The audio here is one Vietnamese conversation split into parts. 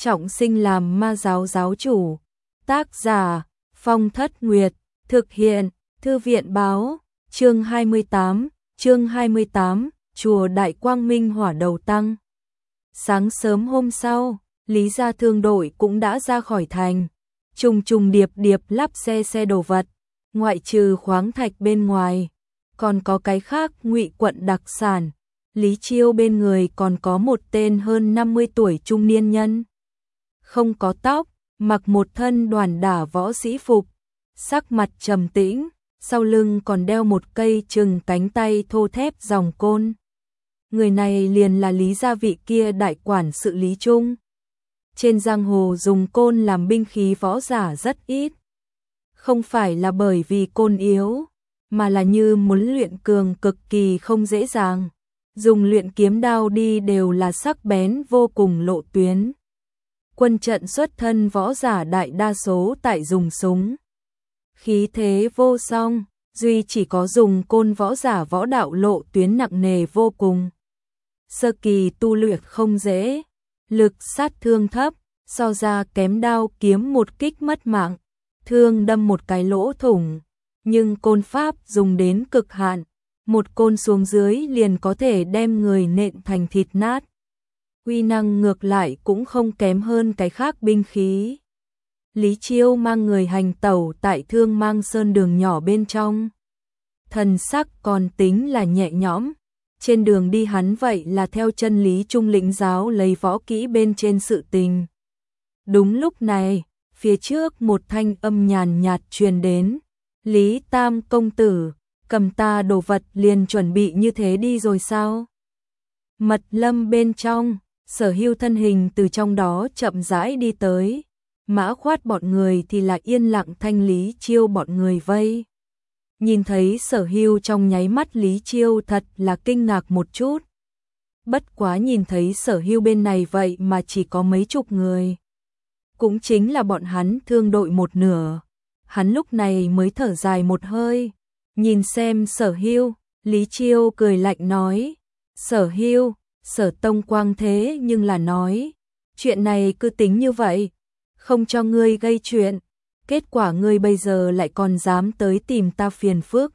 trọng sinh làm ma giáo giáo chủ. Tác giả Phong Thất Nguyệt, thực hiện Thư viện báo. Chương 28, chùa Đại Quang Minh hỏa đầu tăng. Sáng sớm hôm sau, Lý gia thương đội cũng đã ra khỏi thành, trùng trùng điệp điệp lắp xe đồ vật, ngoại trừ khoáng thạch bên ngoài, còn có cái khác ngụy quận đặc sản. Lý Chiêu bên người còn có một tên hơn 50 tuổi trung niên nhân, không có tóc, mặc một thân đoàn đả võ sĩ phục, sắc mặt trầm tĩnh, sau lưng còn đeo một cây chừng cánh tay thô thép dòng côn. Người này liền là Lý gia vị kia đại quản sự Lý Trung. Trên giang hồ dùng côn làm binh khí võ giả rất ít. Không phải là bởi vì côn yếu, mà là như muốn luyện cường cực kỳ không dễ dàng. Dùng luyện kiếm đao đi đều là sắc bén vô cùng lộ tuyến. Quân trận xuất thân võ giả đại đa số tại dùng súng. Khí thế vô song, duy chỉ có dùng côn võ giả võ đạo lộ tuyến nặng nề vô cùng. Sơ kỳ tu luyện không dễ, lực sát thương thấp, so ra kém đao kiếm một kích mất mạng, thương đâm một cái lỗ thủng, nhưng côn pháp dùng đến cực hạn, một côn xuống dưới liền có thể đem người nện thành thịt nát. Uy năng ngược lại cũng không kém hơn cái khác binh khí. Lý Chiêu mang người hành tẩu tại Thương Mang Sơn đường nhỏ bên trong. Thần sắc còn tính là nhẹ nhõm. Trên đường đi hắn vậy là theo chân Lý Trung lĩnh giáo lấy võ kỹ bên trên sự tình. Đúng lúc này, phía trước một thanh âm nhàn nhạt truyền đến. Lý Tam công tử, cầm ta đồ vật liền chuẩn bị như thế đi rồi sao? Mật lâm bên trong, Sở Hưu thân hình từ trong đó chậm rãi đi tới. Mã Khoát bọn người thì là yên lặng thanh Lý Chiêu bọn người vây. Nhìn thấy Sở Hưu trong nháy mắt Lý Chiêu thật là kinh ngạc một chút. Bất quá nhìn thấy Sở Hưu bên này vậy mà chỉ có mấy chục người. Cũng chính là bọn hắn thương đội một nửa. Hắn lúc này mới thở dài một hơi. Nhìn xem Sở Hưu, Lý Chiêu cười lạnh nói. Sở Hưu, Sở Tông Quang thế nhưng là nói. Chuyện này cứ tính như vậy. Không cho ngươi gây chuyện. Kết quả ngươi bây giờ lại còn dám tới tìm ta phiền phức.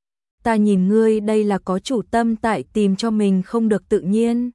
Ta nhìn ngươi đây là có chủ tâm tại tìm cho mình không được tự nhiên.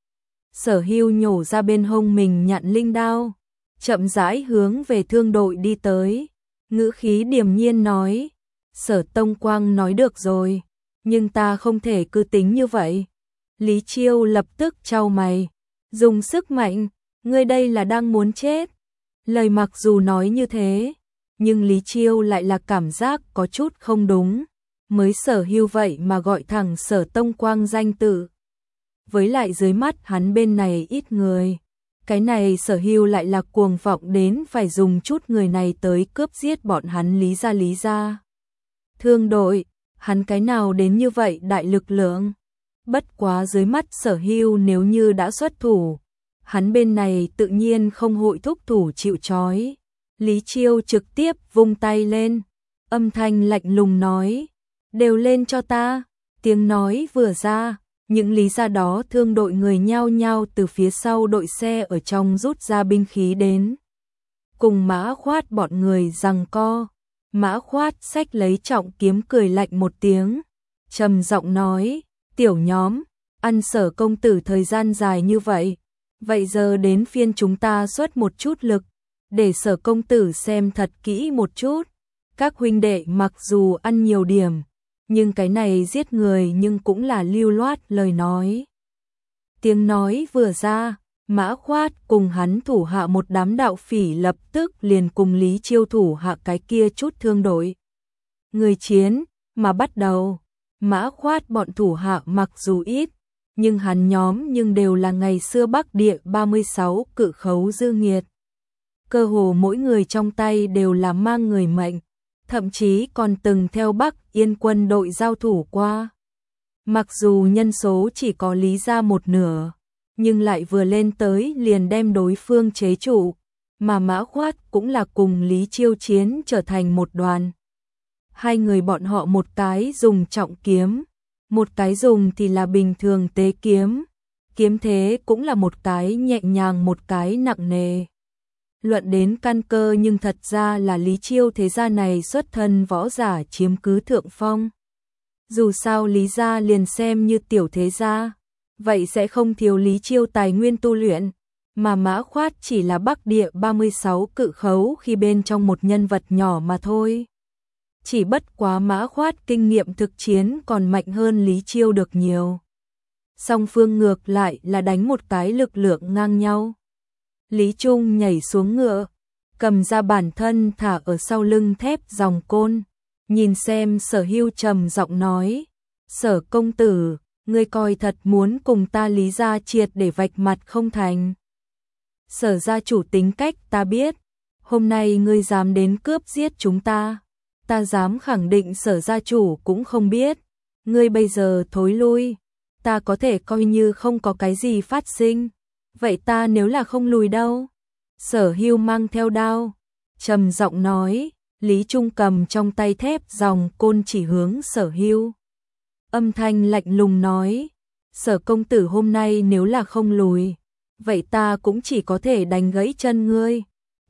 Sở Hưu nhổ ra bên hông mình nhạn linh đao, chậm rãi hướng về thương đội đi tới, ngữ khí điềm nhiên nói, Sở Tông Quang nói được rồi, nhưng ta không thể cứ tính như vậy. Lý Chiêu lập tức chau mày, dùng sức mạnh, ngươi đây là đang muốn chết. Lời mặc dù nói như thế, nhưng Lý Chiêu lại là cảm giác có chút không đúng, mới Sở Hưu vậy mà gọi thẳng Sở Tông Quang danh tự. Với lại dưới mắt hắn bên này ít người, cái này Sở Hưu lại là cuồng vọng đến phải dùng chút người này tới cướp giết bọn hắn Lý gia. Thương đội, hắn cái nào đến như vậy đại lực lượng. Bất quá dưới mắt Sở Hưu nếu như đã xuất thủ, hắn bên này tự nhiên không hội thúc thủ chịu trói. Lý Chiêu trực tiếp vung tay lên, âm thanh lạnh lùng nói, đều lên cho ta. Tiếng nói vừa ra, những Lý gia đó thương đội người nhao nhao từ phía sau đội xe ở trong rút ra binh khí đến. Cùng Mã Khoát bọn người giằng co, Mã Khoát xách lấy trọng kiếm cười lạnh một tiếng, trầm giọng nói, tiểu nhóm, ăn Sở công tử thời gian dài như vậy, vậy giờ đến phiên chúng ta xuất một chút lực, để Sở công tử xem thật kỹ một chút. Các huynh đệ mặc dù ăn nhiều điểm, nhưng cái này giết người nhưng cũng là lưu loát lời nói. Tiếng nói vừa ra, Mã Khoát cùng hắn thủ hạ một đám đạo phỉ lập tức liền cùng Lý Chiêu thủ hạ cái kia chút thương đội. Người chiến, mà bắt đầu, Mã Khoát bọn thủ hạ mặc dù ít, nhưng hắn nhóm nhưng đều là ngày xưa Bắc Địa 36 cự khấu dư nghiệt. Cơ hồ mỗi người trong tay đều là mang người mệnh, thậm chí còn từng theo Bắc Yên quân đội giao thủ qua. Mặc dù nhân số chỉ có Lý gia một nửa, nhưng lại vừa lên tới liền đem đối phương chế trụ, mà Mã Khoát cũng là cùng Lý Chiêu chiến trở thành một đoàn. Hai người bọn họ một cái dùng trọng kiếm, một cái dùng thì là bình thường tế kiếm, kiếm thế cũng là một cái nhẹ nhàng một cái nặng nề. Luận đến căn cơ nhưng thật ra là Lý Chiêu thế gia này xuất thân võ giả chiếm cứ thượng phong. Dù sao Lý gia liền xem như tiểu thế gia, vậy sẽ không thiếu Lý Chiêu tài nguyên tu luyện, mà Mã Khoát chỉ là Bắc Địa 36 cự khấu khi bên trong một nhân vật nhỏ mà thôi. Chỉ bất quá Mã Khoát kinh nghiệm thực chiến còn mạnh hơn Lý Chiêu được nhiều. Song phương ngược lại là đánh một cái lực lượng ngang nhau. Lý Trung nhảy xuống ngựa, cầm ra bản thân thả ở sau lưng thép dòng côn, nhìn xem Sở Hưu trầm giọng nói, Sở công tử, ngươi coi thật muốn cùng ta Lý gia triệt để vạch mặt không thành. Sở gia chủ tính cách ta biết, hôm nay ngươi dám đến cướp giết chúng ta dám khẳng định Sở gia chủ cũng không biết, ngươi bây giờ thối lui, ta có thể coi như không có cái gì phát sinh, vậy ta nếu là không lùi đâu? Sở Hưu mang theo đao, trầm giọng nói, Lý Trung cầm trong tay thép dòng côn chỉ hướng Sở Hưu. Âm thanh lạnh lùng nói, Sở công tử hôm nay nếu là không lùi, vậy ta cũng chỉ có thể đánh gãy chân ngươi,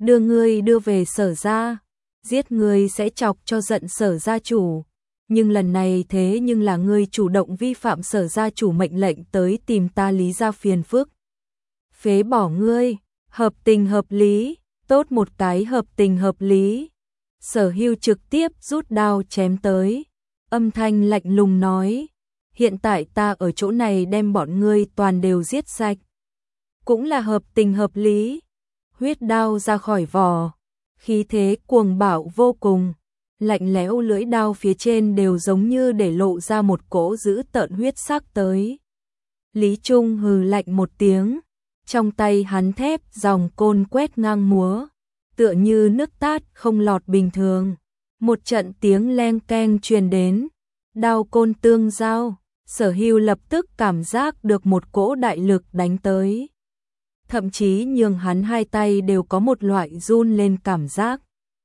đưa về Sở gia, giết ngươi sẽ chọc cho giận Sở gia chủ. Nhưng lần này thế nhưng là ngươi chủ động vi phạm Sở gia chủ mệnh lệnh tới tìm ta Lý gia phiền phức. Phế bỏ ngươi, hợp tình hợp lý, tốt một cái hợp tình hợp lý. Sở Hưu trực tiếp rút đao chém tới, âm thanh lạnh lùng nói, hiện tại ta ở chỗ này đem bọn ngươi toàn đều giết sạch. Cũng là hợp tình hợp lý. Huyết đao ra khỏi vỏ, khí thế cuồng bạo vô cùng, lạnh lẽo lưỡi đao phía trên đều giống như để lộ ra một cỗ dữ tợn huyết sắc tới. Lý Trung hừ lạnh một tiếng, trong tay hắn thép dòng côn quét ngang múa, tựa như nước tát không lọt bình thường. Một trận tiếng leng keng truyền đến, đao côn tương giao, Sở Hưu lập tức cảm giác được một cỗ đại lực đánh tới. Thậm chí nhường hắn hai tay đều có một loại run lên cảm giác.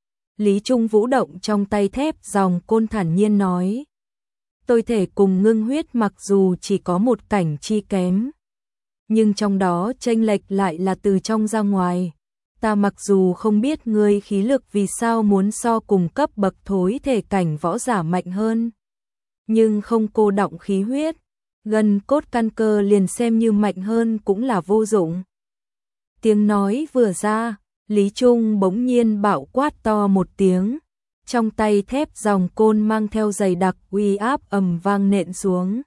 Lý Trung vũ động trong tay thép dòng côn thản nhiên nói, tôi thể cùng ngưng huyết mặc dù chỉ có một cảnh chi kém, nhưng trong đó chênh lệch lại là từ trong ra ngoài. Ta mặc dù không biết ngươi khí lực vì sao muốn so cùng cấp bậc thối thể cảnh võ giả mạnh hơn, nhưng không cô đọng khí huyết, gần cốt căn cơ liền xem như mạnh hơn cũng là vô dụng. Tiếng nói vừa ra, Lý Trung bỗng nhiên bạo quát to một tiếng, trong tay thép dòng côn mang theo dày đặc uy áp ầm vang nện xuống.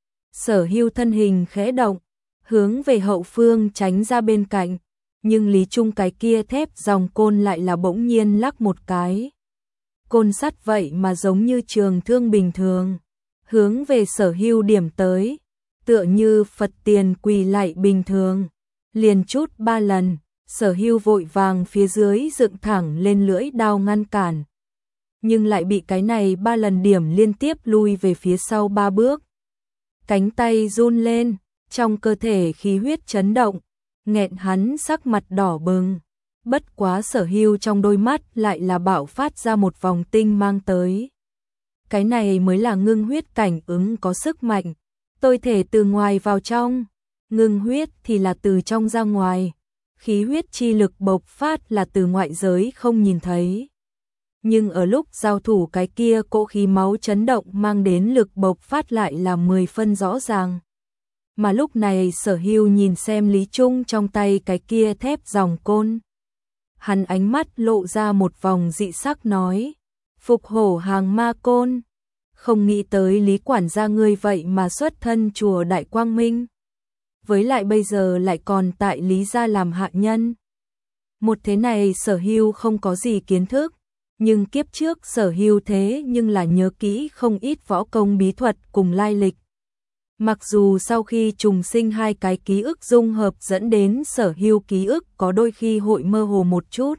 Sở Hưu thân hình khẽ động, hướng về hậu phương tránh ra bên cạnh, nhưng Lý Trung cái kia thép dòng côn lại là bỗng nhiên lắc một cái. Côn sắt vậy mà giống như trường thương bình thường, hướng về Sở Hưu điểm tới, tựa như Phật tiền quỳ lạy bình thường, liền chút 3 lần. Sở Hưu vội vàng phía dưới dựng thẳng lên lưỡi đao ngăn cản, nhưng lại bị cái này 3 lần điểm liên tiếp lui về phía sau 3 bước. Cánh tay run lên, trong cơ thể khí huyết chấn động, nghẹn hắn sắc mặt đỏ bừng. Bất quá Sở Hưu trong đôi mắt lại là bạo phát ra một vòng tinh mang tới. Cái này mới là ngưng huyết cảnh ứng có sức mạnh, tôi thể từ ngoài vào trong, ngưng huyết thì là từ trong ra ngoài. Khí huyết chi lực bộc phát là từ ngoại giới không nhìn thấy. Nhưng ở lúc giao thủ cái kia cỗ khí máu chấn động mang đến lực bộc phát lại là 10 phân rõ ràng. Mà lúc này Sở Hưu nhìn xem Lý Trung trong tay cái kia thép dòng côn. Hắn ánh mắt lộ ra một vòng dị sắc nói, phục hổ hàng ma côn. Không nghĩ tới Lý quản gia ngươi vậy mà xuất thân chùa Đại Quang Minh. Với lại bây giờ lại còn tại Lý gia làm hạ nhân. Một thế này Sở Hưu không có gì kiến thức, nhưng kiếp trước Sở Hưu thế nhưng là nhớ kỹ không ít võ công bí thuật cùng lai lịch. Mặc dù sau khi trùng sinh hai cái ký ức dung hợp dẫn đến Sở Hưu ký ức có đôi khi hội mơ hồ một chút,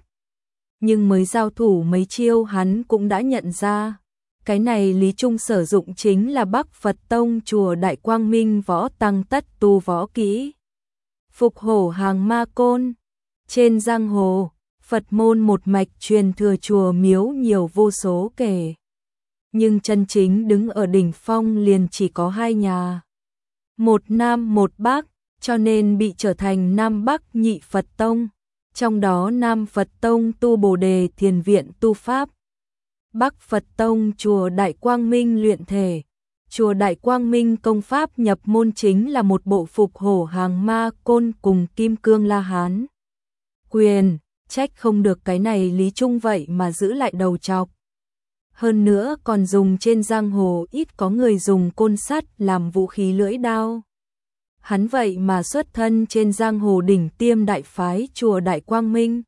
nhưng mới giao thủ mấy chiêu hắn cũng đã nhận ra. Cái này Lý Trung sử dụng chính là Bắc Phật Tông chùa Đại Quang Minh võ tăng tất tu võ kỹ. Phục hổ hàng ma côn. Trên giang hồ, Phật môn một mạch truyền thừa chùa miếu nhiều vô số kể. Nhưng chân chính đứng ở đỉnh phong liền chỉ có 2 nhà. Một Nam một Bắc, cho nên bị trở thành Nam Bắc nhị Phật tông. Trong đó Nam Phật tông tu Bồ Đề Thiền viện tu pháp, Bắc Phật tông chùa Đại Quang Minh luyện thể. Chùa Đại Quang Minh công pháp nhập môn chính là một bộ phục hổ hàng ma côn cùng kim cương La Hán quyền, trách không được cái này Lý Trung vậy mà giữ lại đầu trọc. Hơn nữa còn dùng trên giang hồ ít có người dùng côn sắt làm vũ khí lưỡi đao. Hắn vậy mà xuất thân trên giang hồ đỉnh tiêm đại phái chùa Đại Quang Minh.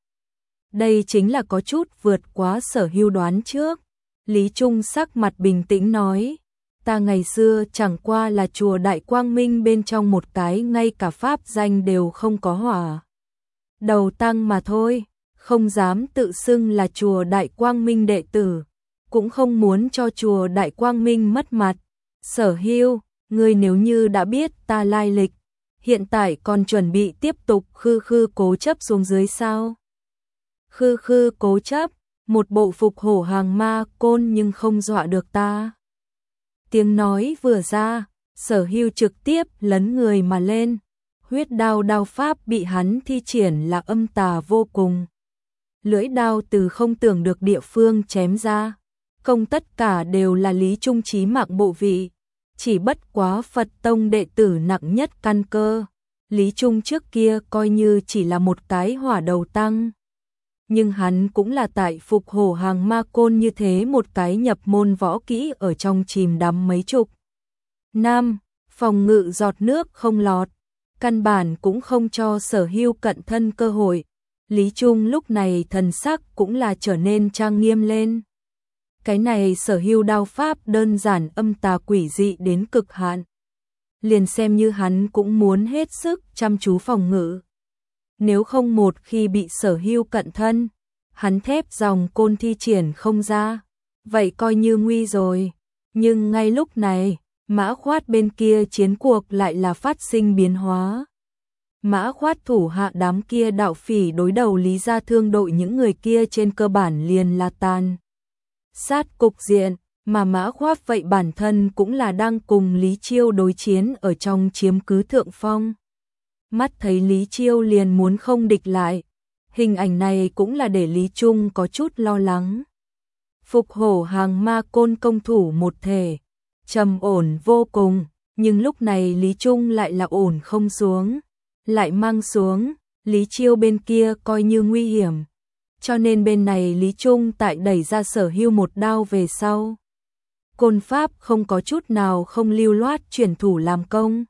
Đây chính là có chút vượt quá Sở Hưu đoán trước. Lý Trung sắc mặt bình tĩnh nói, ta ngày xưa chẳng qua là chùa Đại Quang Minh bên trong một cái ngay cả pháp danh đều không có hỏa đầu tăng mà thôi, không dám tự xưng là chùa Đại Quang Minh đệ tử, cũng không muốn cho chùa Đại Quang Minh mất mặt. Sở Hưu, ngươi nếu như đã biết ta lai lịch, hiện tại còn chuẩn bị tiếp tục khư khư cố chấp xuống dưới sao? Khư khư cố chấp, một bộ phục hổ hàng ma côn nhưng không dọa được ta. Tiếng nói vừa ra, Sở Hưu trực tiếp lấn người mà lên. Huyết đao đao pháp bị hắn thi triển là âm tà vô cùng. Lưỡi đao từ không tưởng được địa phương chém ra. Công tất cả đều là Lý Trung chí mạng bộ vị. Chỉ bất quá Phật tông đệ tử nặng nhất căn cơ. Lý Trung trước kia coi như chỉ là một cái hỏa đầu tăng. Nhưng hắn cũng là tại phục hổ hàng ma côn như thế một cái nhập môn võ kỹ ở trong chìm đắm mấy chục năm, phòng ngự giọt nước không lọt, căn bản cũng không cho Sở Hưu cận thân cơ hội. Lý Trung lúc này thần sắc cũng là trở nên trang nghiêm lên. Cái này Sở Hưu đao pháp đơn giản âm tà quỷ dị đến cực hạn. Liền xem như hắn cũng muốn hết sức chăm chú phòng ngự. Nếu không một khi bị Sở Hưu cận thân, hắn thép dòng côn thi triển không ra, vậy coi như nguy rồi. Nhưng ngay lúc này, Mã Khoát bên kia chiến cuộc lại là phát sinh biến hóa. Mã Khoát thủ hạ đám kia đạo phỉ đối đầu Lý Gia Thương đội, những người kia trên cơ bản liền là tàn sát cục diện, mà Mã Khoát vậy bản thân cũng là đang cùng Lý Chiêu đối chiến ở trong chiếm cứ thượng phong. Mắt thấy Lý Chiêu liền muốn không địch lại, hình ảnh này cũng là để Lý Trung có chút lo lắng. Phục hổ hàng ma côn công thủ một thể, trầm ổn vô cùng, nhưng lúc này Lý Trung lại là ổn không xuống, lại mang xuống, Lý Chiêu bên kia coi như nguy hiểm. Cho nên bên này Lý Trung tại đẩy ra Sở Hưu một đao về sau. Côn pháp không có chút nào không lưu loát chuyển thủ làm công.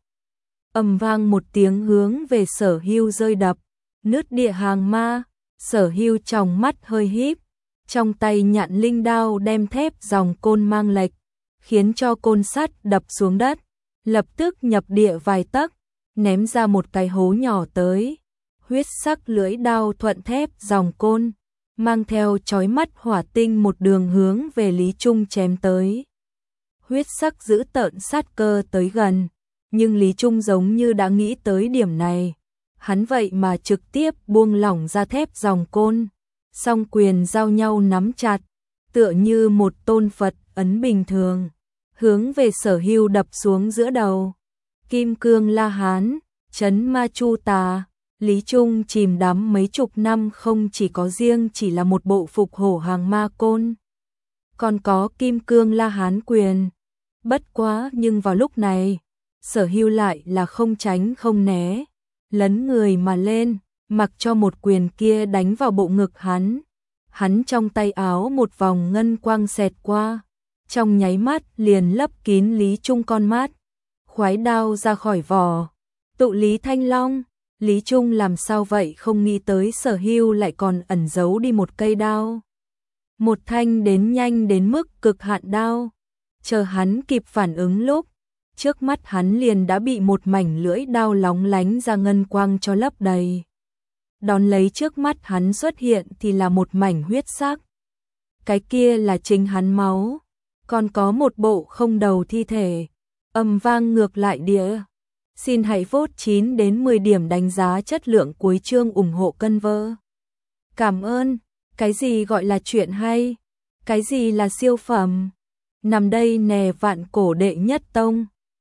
Ầm vang một tiếng hướng về Sở Hưu rơi đập, nứt địa hàng ma. Sở Hưu trong mắt hơi híp, trong tay nhạn linh đao đem thép dòng côn mang lệch, khiến cho côn sắt đập xuống đất, lập tức nhập địa vài tấc, ném ra một cái hố nhỏ tới. Huyết sắc lưỡi đao thuận thép dòng côn, mang theo chói mắt hỏa tinh một đường hướng về Lý Trung chém tới. Huyết sắc giữ tợn sát cơ tới gần, nhưng Lý Trung giống như đã nghĩ tới điểm này. Hắn vậy mà trực tiếp buông lỏng ra thép dòng côn, song quyền giao nhau nắm chặt, tựa như một tôn Phật ấn bình thường, hướng về Sở Hưu đập xuống giữa đầu. Kim cương La Hán, chấn ma chu tà. Lý Trung chìm đắm mấy chục năm không chỉ có riêng chỉ là một bộ phục hổ hàng ma côn, còn có kim cương La Hán quyền. Bất quá nhưng vào lúc này, Sở Hưu lại là không tránh không né, lấn người mà lên, mặc cho một quyền kia đánh vào bộ ngực hắn. Hắn trong tay áo một vòng ngân quang xẹt qua, trong nháy mắt liền lấp kín Lý Trung con mắt. Khoái đao ra khỏi vỏ, tụ Lý Thanh Long. Lý Trung làm sao vậy không nghĩ tới Sở Hưu lại còn ẩn giấu đi một cây đao. Một thanh đến nhanh đến mức cực hạn đao. Chờ hắn kịp phản ứng lúc, trước mắt hắn liền đã bị một mảnh lưỡi đao lóng lánh ra ngân quang cho lấp đầy. Đón lấy trước mắt hắn xuất hiện thì là một mảnh huyết sắc. Cái kia là chính hắn máu, còn có một bộ không đầu thi thể. Ầm vang ngược lại địa. Xin hãy vote 9 đến 10 điểm đánh giá chất lượng cuối chương ủng hộ cân vơ. Cảm ơn. Cái gì gọi là chuyện hay? Cái gì là siêu phẩm? Nằm đây nè vạn cổ đệ nhất tông.